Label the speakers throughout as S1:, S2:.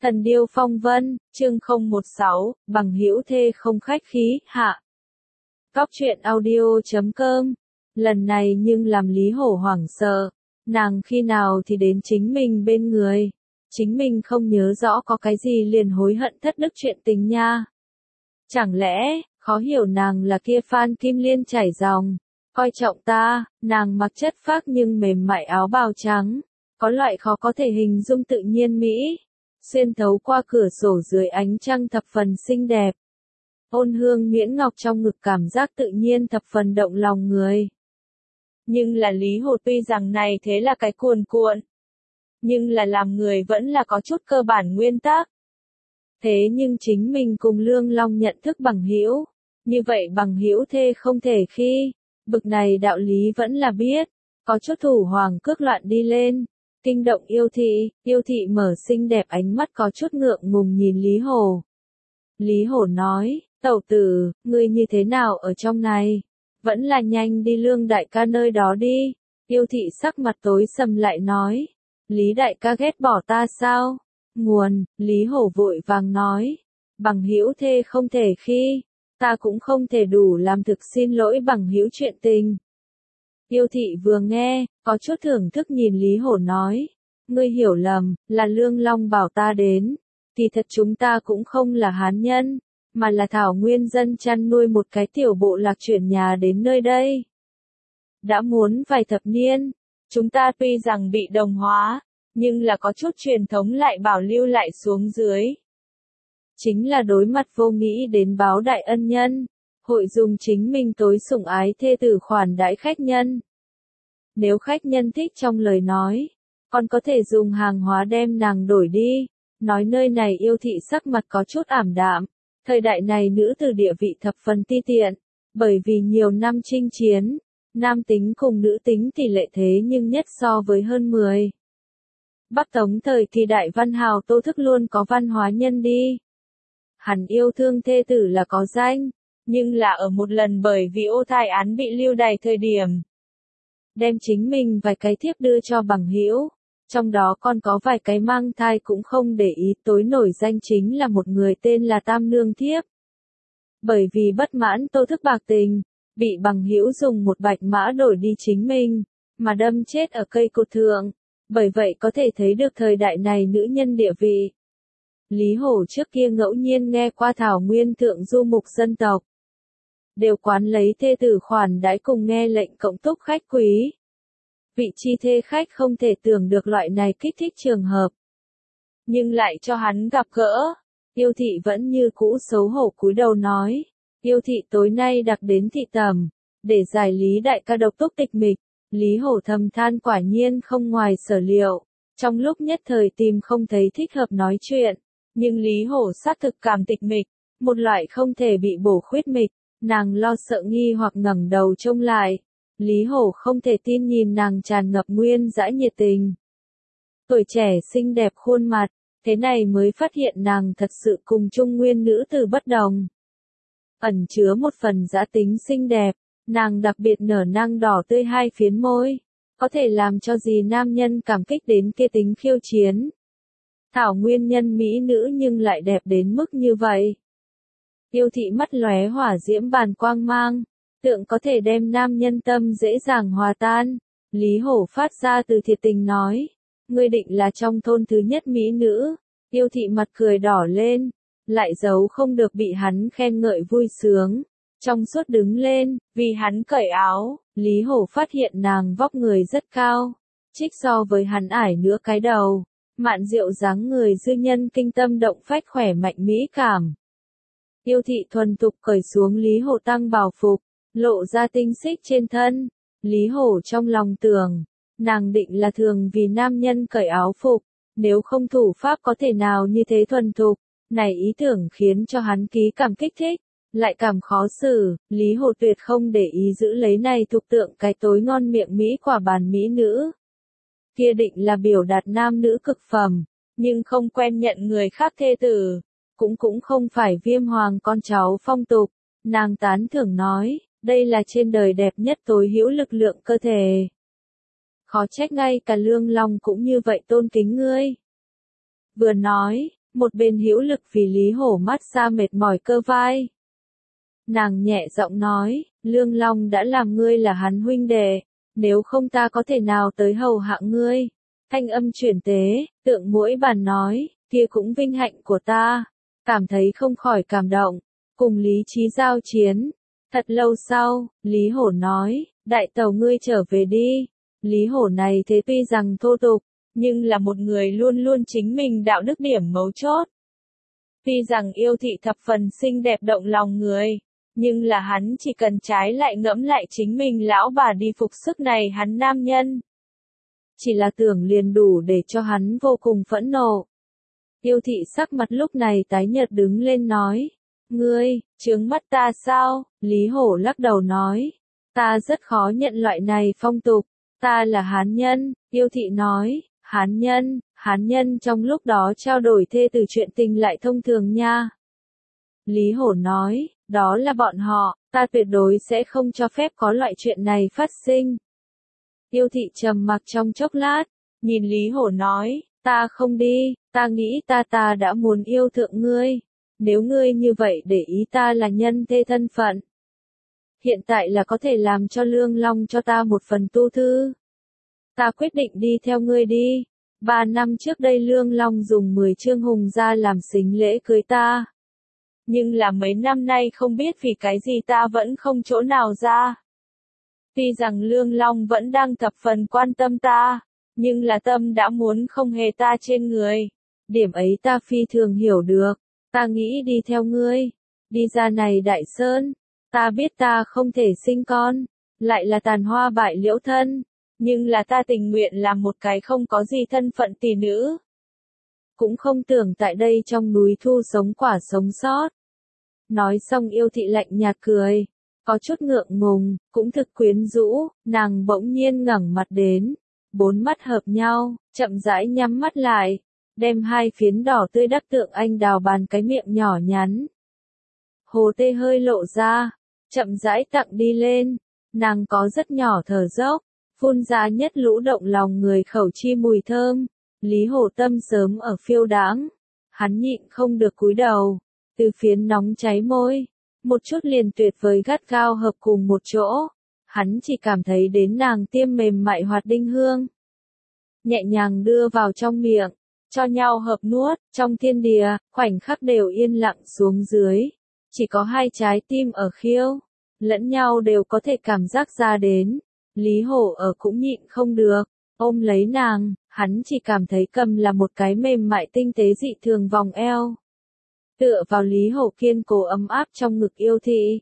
S1: Thần điêu phong vân, chương 016, bằng hữu thê không khách khí, hạ. Góc truyện audio.com. Lần này nhưng làm Lý Hổ hoảng sợ, nàng khi nào thì đến chính mình bên người. Chính mình không nhớ rõ có cái gì liền hối hận thất đức chuyện tình nha. Chẳng lẽ, khó hiểu nàng là kia Phan Kim Liên chảy dòng, coi trọng ta, nàng mặc chất phác nhưng mềm mại áo bào trắng, có loại khó có thể hình dung tự nhiên mỹ. Xuyên thấu qua cửa sổ dưới ánh trăng thập phần xinh đẹp. Ôn hương miễn ngọc trong ngực cảm giác tự nhiên thập phần động lòng người. Nhưng là Lý Hổ tuy rằng này thế là cái cuồn cuộn. Nhưng là làm người vẫn là có chút cơ bản nguyên tắc. Thế nhưng chính mình cùng Lương Long nhận thức bằng hữu. Như vậy bằng hữu thê không thể khi. Bực này đạo lý vẫn là biết. Có chút thủ hoàng cước loạn đi lên. Kinh động yêu thị mở xinh đẹp ánh mắt có chút ngượng ngùng nhìn Lý Hổ. Lý Hổ nói, tẩu tử, ngươi như thế nào ở trong này? Vẫn là nhanh đi Lương đại ca nơi đó đi. Yêu thị sắc mặt tối sầm lại nói, Lý đại ca ghét bỏ ta sao? Nguồn, Lý Hổ vội vàng nói, bằng hữu thê không thể khi, ta cũng không thể đủ làm thực xin lỗi bằng hữu chuyện tình. Yêu thị vừa nghe, có chút thưởng thức nhìn Lý Hổ nói, ngươi hiểu lầm, là Lương Long bảo ta đến, kỳ thật chúng ta cũng không là hán nhân, mà là thảo nguyên dân chăn nuôi một cái tiểu bộ lạc chuyển nhà đến nơi đây. Đã muốn vài thập niên, chúng ta tuy rằng bị đồng hóa, nhưng là có chút truyền thống lại bảo lưu lại xuống dưới. Chính là đối mặt vô nghĩ đến báo đại ân nhân. Hội dùng chính mình tối sủng ái thê tử khoản đãi khách nhân. Nếu khách nhân thích trong lời nói, còn có thể dùng hàng hóa đem nàng đổi đi. Nói nơi này yêu thị sắc mặt có chút ảm đạm. Thời đại này nữ tử địa vị thập phần ti tiện. Bởi vì nhiều năm chinh chiến, nam tính cùng nữ tính tỷ lệ thế nhưng nhất so với hơn 10. Bắc Tống thời kỳ đại văn hào Tô Thức luôn có văn hóa nhân đi. Hắn yêu thương thê tử là có danh. Nhưng là ở một lần bởi vì ô thai án bị lưu đày thời điểm. Đem chính mình vài cái thiếp đưa cho bằng hữu. Trong đó còn có vài cái mang thai cũng không để ý tối nổi danh chính là một người tên là Tam Nương thiếp. Bởi vì bất mãn Tô Thức bạc tình, bị bằng hữu dùng một bạch mã đổi đi chính mình, mà đâm chết ở cây cột thượng. Bởi vậy có thể thấy được thời đại này nữ nhân địa vị. Lý Hổ trước kia ngẫu nhiên nghe qua thảo nguyên thượng du mục dân tộc. Đều quán lấy thê tử khoản đãi cùng nghe lệnh cộng túc khách quý. Vị chi thê khách không thể tưởng được loại này kích thích trường hợp. Nhưng lại cho hắn gặp gỡ. Yêu thị vẫn như cũ xấu hổ cúi đầu nói. Yêu thị tối nay đặc đến thị tầm. Để giải Lý đại ca độc túc tịch mịch. Lý Hổ thầm than quả nhiên không ngoài sở liệu. Trong lúc nhất thời tìm không thấy thích hợp nói chuyện. Nhưng Lý Hổ xác thực cảm tịch mịch. Một loại không thể bị bổ khuyết mịch. Nàng lo sợ nghi hoặc ngẩng đầu trông lại. Lý Hổ không thể tin nhìn nàng tràn ngập nguyên dã nhiệt tình. Tuổi trẻ xinh đẹp khuôn mặt, thế này mới phát hiện nàng thật sự cùng trung nguyên nữ tử bất đồng. Ẩn chứa một phần dã tính xinh đẹp, nàng đặc biệt nở nang đỏ tươi hai phiến môi, có thể làm cho gì nam nhân cảm kích đến kia tính khiêu chiến. Thảo nguyên nhân mỹ nữ nhưng lại đẹp đến mức như vậy. Yêu thị mắt lóe hỏa diễm bàn quang mang, tượng có thể đem nam nhân tâm dễ dàng hòa tan. Lý Hổ phát ra từ thiệt tình nói, ngươi định là trong thôn thứ nhất mỹ nữ. Yêu thị mặt cười đỏ lên, lại giấu không được bị hắn khen ngợi vui sướng. Trong suốt đứng lên, vì hắn cởi áo, Lý Hổ phát hiện nàng vóc người rất cao, trích so với hắn ải nữa cái đầu. Mạn diệu dáng người dư nhân kinh tâm động phách khỏe mạnh mỹ cảm. Yêu thị thuần thục cởi xuống Lý Hổ tăng bào phục, lộ ra tinh xích trên thân. Lý Hổ trong lòng tưởng, nàng định là thường vì nam nhân cởi áo phục, nếu không thủ pháp có thể nào như thế thuần thục. Này ý tưởng khiến cho hắn ký cảm kích thích, lại cảm khó xử. Lý Hổ tuyệt không để ý giữ lấy này thuộc tượng cái tối ngon miệng mỹ quả bàn mỹ nữ. Kia định là biểu đạt nam nữ cực phẩm, nhưng không quen nhận người khác thê tử. Cũng không phải Viêm Hoàng con cháu phong tục. Nàng tán thưởng nói, đây là trên đời đẹp nhất tối hữu lực lượng cơ thể. Khó trách ngay cả Lương Long cũng như vậy tôn kính ngươi. Vừa nói, một bên hữu lực vì Lý Hổ mát xa mệt mỏi cơ vai. Nàng nhẹ giọng nói, Lương Long đã làm ngươi là hắn huynh đệ, nếu không ta có thể nào tới hầu hạ ngươi. Thanh âm chuyển tế, tượng mỗi bàn nói, kia cũng vinh hạnh của ta, cảm thấy không khỏi cảm động, cùng lý trí giao chiến. Thật lâu sau, Lý Hổ nói, đại tàu ngươi trở về đi. Lý Hổ này thế tuy rằng thô tục, nhưng là một người luôn luôn chính mình đạo đức điểm mấu chốt. Tuy rằng yêu thị thập phần xinh đẹp động lòng người, nhưng là hắn chỉ cần trái lại ngẫm lại chính mình lão bà đi phục sức này hắn nam nhân. Chỉ là tưởng liền đủ để cho hắn vô cùng phẫn nộ. Yêu thị sắc mặt lúc này tái nhợt đứng lên nói, ngươi, trướng mắt ta sao? Lý Hổ lắc đầu nói, ta rất khó nhận loại này phong tục, ta là hán nhân. Yêu thị nói, hán nhân trong lúc đó trao đổi thê từ chuyện tình lại thông thường nha. Lý Hổ nói, đó là bọn họ, ta tuyệt đối sẽ không cho phép có loại chuyện này phát sinh. Yêu thị trầm mặc trong chốc lát, nhìn Lý Hổ nói, ta không đi, ta nghĩ ta đã muốn yêu thượng ngươi, nếu ngươi như vậy để ý ta là nhân thê thân phận. Hiện tại là có thể làm cho Lương Long cho ta một phần tu thư. Ta quyết định đi theo ngươi đi. 3 năm trước đây Lương Long dùng 10 trương hùng ra làm sính lễ cưới ta. Nhưng là mấy năm nay không biết vì cái gì ta vẫn không chỗ nào ra. Tuy rằng Lương Long vẫn đang thập phần quan tâm ta, nhưng là tâm đã muốn không hề ta trên người. Điểm ấy ta phi thường hiểu được, ta nghĩ đi theo ngươi, đi ra này đại sơn, ta biết ta không thể sinh con, lại là tàn hoa bại liễu thân, nhưng là ta tình nguyện làm một cái không có gì thân phận tỷ nữ. Cũng không tưởng tại đây trong núi thu sống quả sống sót. Nói xong yêu thị lạnh nhạt cười, có chút ngượng ngùng, cũng thực quyến rũ, nàng bỗng nhiên ngẩng mặt đến, 4 mắt hợp nhau, chậm rãi nhắm mắt lại, đem 2 phiến đỏ tươi đắc tượng anh đào bàn cái miệng nhỏ nhắn. Hồ tê hơi lộ ra, chậm rãi tặng đi lên, nàng có rất nhỏ thở dốc, phun ra nhất lũ động lòng người khẩu chi mùi thơm. Lý Hổ tâm sớm ở phiêu đãng, hắn nhịn không được cúi đầu, từ phiến nóng cháy môi, một chút liền tuyệt vời gắt gao hợp cùng một chỗ, hắn chỉ cảm thấy đến nàng tiêm mềm mại hoạt đinh hương. Nhẹ nhàng đưa vào trong miệng, cho nhau hợp nuốt, trong thiên địa, khoảnh khắc đều yên lặng xuống dưới, chỉ có 2 trái tim ở khiêu, lẫn nhau đều có thể cảm giác ra đến. Lý Hổ ở cũng nhịn không được, ôm lấy nàng, hắn chỉ cảm thấy cầm là một cái mềm mại tinh tế dị thường vòng eo. Tựa vào Lý Hổ kiên cố ấm áp trong ngực yêu thị.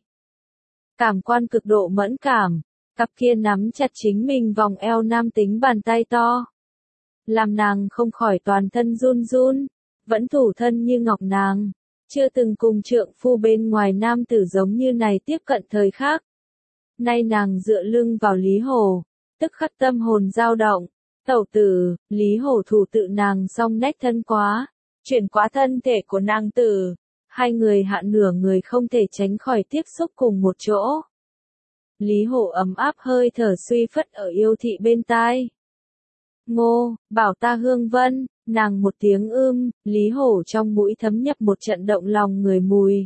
S1: Cảm quan cực độ mẫn cảm, cặp kia nắm chặt chính mình vòng eo nam tính bàn tay to. Làm nàng không khỏi toàn thân run run, vẫn thủ thân như ngọc nàng, chưa từng cùng trượng phu bên ngoài nam tử giống như này tiếp cận thời khắc. Nay nàng dựa lưng vào Lý Hổ, tức khắc tâm hồn dao động, tẩu tử, Lý Hổ thủ tự nàng song nách thân quá, chuyển quá thân thể của nàng tử, 2 người hạ nửa người không thể tránh khỏi tiếp xúc cùng một chỗ. Lý Hổ ấm áp hơi thở suy phất ở yêu thị bên tai. Ngô, bảo ta Hương Vân, nàng một tiếng Lý Hổ trong mũi thấm nhập một trận động lòng người mùi.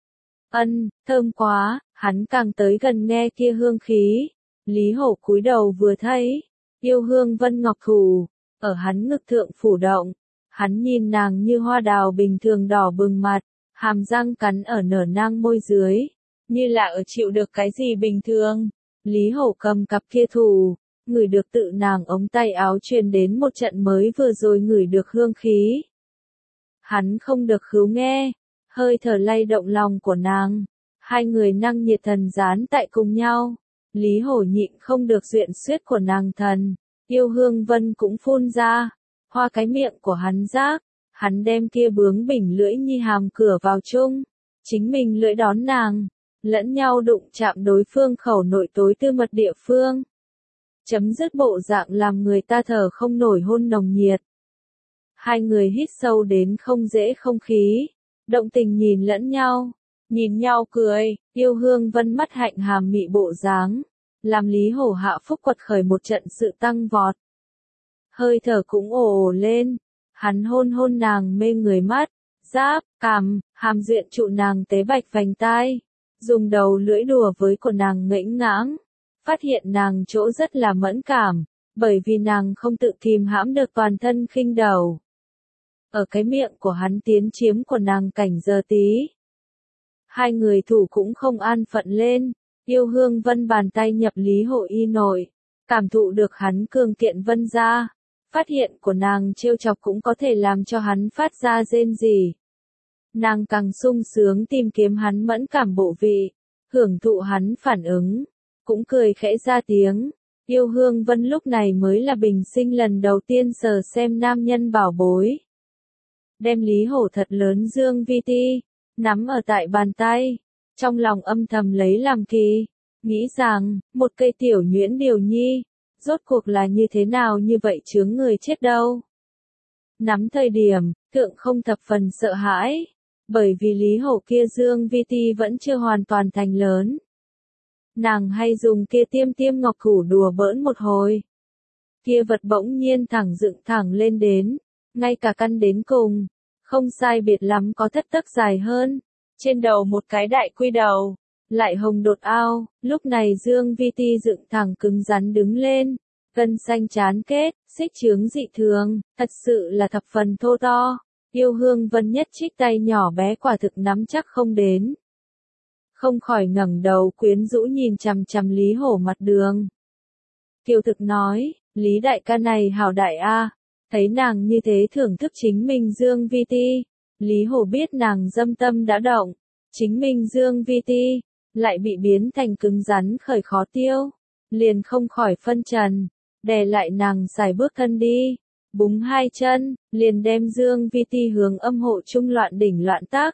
S1: Thơm quá, hắn càng tới gần nghe kia hương khí. Lý Hổ cúi đầu vừa thấy, yêu Hương Vân ngọc thủ, ở hắn ngực thượng phủ động. Hắn nhìn nàng như hoa đào bình thường đỏ bừng mặt, hàm răng cắn ở nở nang môi dưới, như là ở chịu được cái gì bình thường. Lý Hổ cầm cặp kia thủ, ngửi được tự nàng ống tay áo truyền đến một trận mới vừa rồi ngửi được hương khí. Hắn không được khứu nghe, hơi thở lay động lòng của nàng, 2 người năng nhiệt thần dán tại cùng nhau. Lý Hổ nhịn không được duyện suyết của nàng thần, yêu Hương Vân cũng phun ra, hoa cái miệng của hắn rác, hắn đem kia bướng bỉnh lưỡi nhi hàm cửa vào chung, chính mình lưỡi đón nàng, lẫn nhau đụng chạm đối phương khẩu nội tối tư mật địa phương. Chấm dứt bộ dạng làm người ta thở không nổi hôn nồng nhiệt. 2 người hít sâu đến không dễ không khí, động tình nhìn lẫn nhau, nhìn nhau cười, yêu Hương Vân mắt hạnh hàm mị bộ dáng, làm Lý Hổ hạ phúc quật khởi một trận sự tăng vọt. Hơi thở cũng ồ ồ lên, Hắn hôn hôn nàng mê người mắt, giáp, cằm, hàm duyện trụ nàng tế bạch vành tai, dùng đầu lưỡi đùa với cổ nàng ngễnh ngãng, phát hiện nàng chỗ rất là mẫn cảm, bởi vì nàng không tự kìm hãm được toàn thân khinh đầu. Ở cái miệng của hắn tiến chiếm của nàng cảnh giờ tí. Hai người thủ cũng không an phận lên, Yêu Hương Vân bàn tay nhập Lý Hổ y nội, cảm thụ được hắn cường kiện vân ra, phát hiện của nàng trêu chọc cũng có thể làm cho hắn phát ra rên rỉ. Nàng càng sung sướng tìm kiếm hắn mẫn cảm bộ vị, hưởng thụ hắn phản ứng, cũng cười khẽ ra tiếng. Yêu Hương Vân lúc này mới là bình sinh lần đầu tiên sờ xem nam nhân bảo bối. Đem Lý Hổ thật lớn dương vi ti, nắm ở tại bàn tay, trong lòng âm thầm lấy làm kỳ, nghĩ rằng, một cây tiểu nhuyễn điều nhi, rốt cuộc là như thế nào như vậy chướng người chết đâu. Nắm thời điểm, thượng không thập phần sợ hãi, bởi vì Lý Hổ kia dương vi ti vẫn chưa hoàn toàn thành lớn. Nàng hay dùng kia tiêm tiêm ngọc thủ đùa bỡn một hồi. Kia vật bỗng nhiên thẳng dựng thẳng lên đến, ngay cả căn đến cùng, không sai biệt lắm có thất tấc dài hơn, trên đầu một cái đại quy đầu, lại hồng đột ao, lúc này dương vi ti dựng thẳng cứng rắn đứng lên, gân xanh chán kết, xích chướng dị thường, thật sự là thập phần thô to. Yêu Hương Vân nhất trích tay nhỏ bé quả thực nắm chắc không đến. Không khỏi ngẩng đầu quyến rũ nhìn chằm chằm Lý Hổ mặt đường. Kiều thực nói, Lý đại ca này hảo đại a, thấy nàng như thế thưởng thức chính mình dương vi ti. Lý Hổ biết nàng dâm tâm đã động, chính mình dương vi ti, lại bị biến thành cứng rắn khởi khó tiêu. Liền không khỏi phân trần, đè lại nàng xài bước thân đi. Búng hai chân, liền đem dương vi ti hướng âm hộ trung loạn đỉnh loạn tác.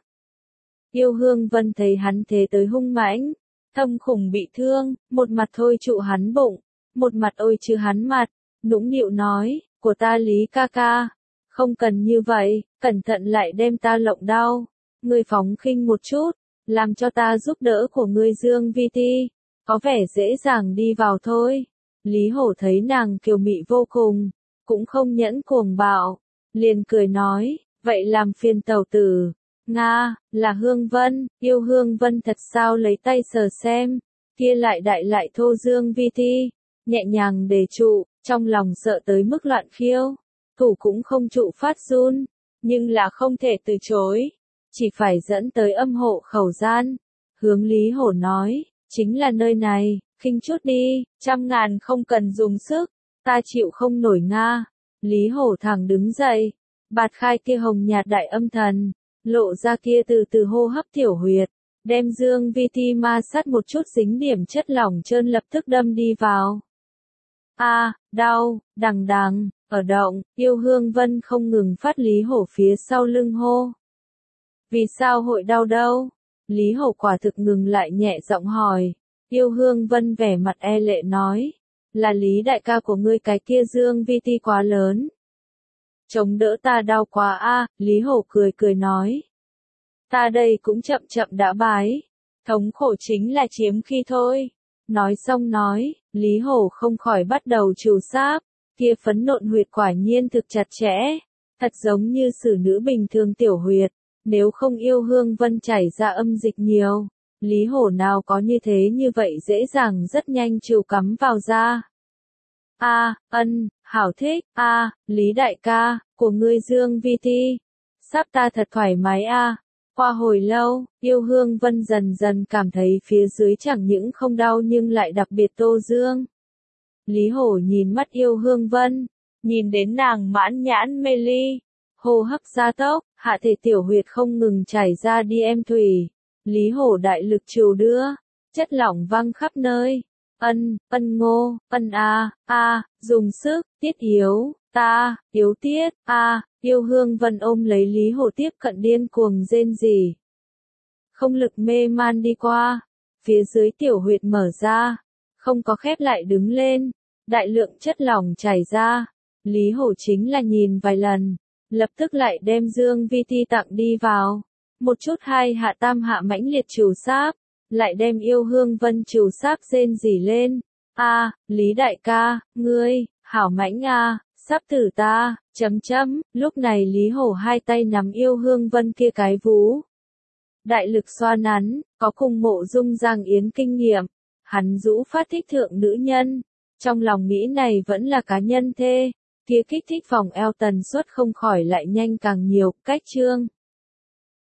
S1: Yêu Hương Vân thấy hắn thế tới hung mãnh, thâm khủng bị thương, một mặt thôi trụ hắn bụng, một mặt ôi chứ hắn mặt, nũng nịu nói, của ta Lý ca ca, không cần như vậy, cẩn thận lại đem ta lộng đau, ngươi phóng khinh một chút, làm cho ta giúp đỡ của ngươi dương vi ti, có vẻ dễ dàng đi vào thôi. Lý Hổ thấy nàng kiều mị vô cùng, cũng không nhẫn cuồng bạo, liền cười nói, vậy làm phiền tẩu tử. Nga, là Hương Vân, Yêu Hương Vân thật sao lấy tay sờ xem, kia lại đại lại thô dương vi ti, nhẹ nhàng để trụ, trong lòng sợ tới mức loạn khiêu, thủ cũng không trụ phát run, nhưng là không thể từ chối, chỉ phải dẫn tới âm hộ khẩu gian, hướng Lý Hổ nói, chính là nơi này, khinh chút đi, 100.000 không cần dùng sức, ta chịu không nổi Nga. Lý Hổ thẳng đứng dậy, bạt khai kia hồng nhạt đại âm thần, lộ ra kia từ từ hô hấp tiểu huyệt, đem dương vi ti ma sát một chút dính điểm chất lỏng trơn lập tức đâm đi vào. A, đau, đằng đằng, ở động, Yêu Hương Vân không ngừng phát Lý Hổ phía sau lưng hô. Vì sao hội đau đâu? Lý Hổ quả thực ngừng lại nhẹ giọng hỏi. Yêu Hương Vân vẻ mặt e lệ nói, là Lý đại ca của ngươi cái kia dương vi ti quá lớn. Chống đỡ ta đau quá a, Lý Hổ cười cười nói. Ta đây cũng chậm chậm đã bái, thống khổ chính là chiếm khi thôi. Nói xong nói, Lý Hổ không khỏi bắt đầu trù sáp, kia phấn nộn huyệt quả nhiên thực chặt chẽ, thật giống như xử nữ bình thường tiểu huyệt, nếu không Yêu Hương Vân chảy ra âm dịch nhiều. Lý Hổ nào có như thế như vậy dễ dàng rất nhanh chịu cắm vào da. A, hảo thích, Lý đại ca, của ngươi dương vi ti. Sắp ta thật thoải mái a. Qua hồi lâu, Yêu Hương Vân dần dần cảm thấy phía dưới chẳng những không đau nhưng lại đặc biệt tô dương. Lý Hổ nhìn mắt Yêu Hương Vân, nhìn đến nàng mãn nhãn mê ly, hô hấp gia tốc, hạ thể tiểu huyệt không ngừng chảy ra đi em thủy. Lý Hổ đại lực trù đưa, chất lỏng văng khắp nơi. Ngô, dùng sức, tiết yếu, ta, yếu tiết, Yêu Hương Vân ôm lấy Lý Hổ tiếp cận điên cuồng rên rỉ. Không lực mê man đi qua, phía dưới tiểu huyệt mở ra, không có khép lại đứng lên, đại lượng chất lỏng chảy ra. Lý Hổ chính là nhìn vài lần, lập tức lại đem dương vi ti tặng đi vào. Một chút hai hạ tam hạ mãnh liệt trù sáp, lại đem Yêu Hương Vân trù sáp rên rỉ lên. Lý đại ca, ngươi, hảo mãnh Sắp tử ta, lúc này Lý Hổ hai tay nắm yêu hương vân kia cái vú. Đại lực xoa nắn, có cùng Mộ Dung Giang Yến kinh nghiệm, hắn rũ phát thích thượng nữ nhân, trong lòng nghĩ này vẫn là cá nhân thê, kia kích thích vòng eo tần suất không khỏi lại nhanh càng nhiều, cách chương.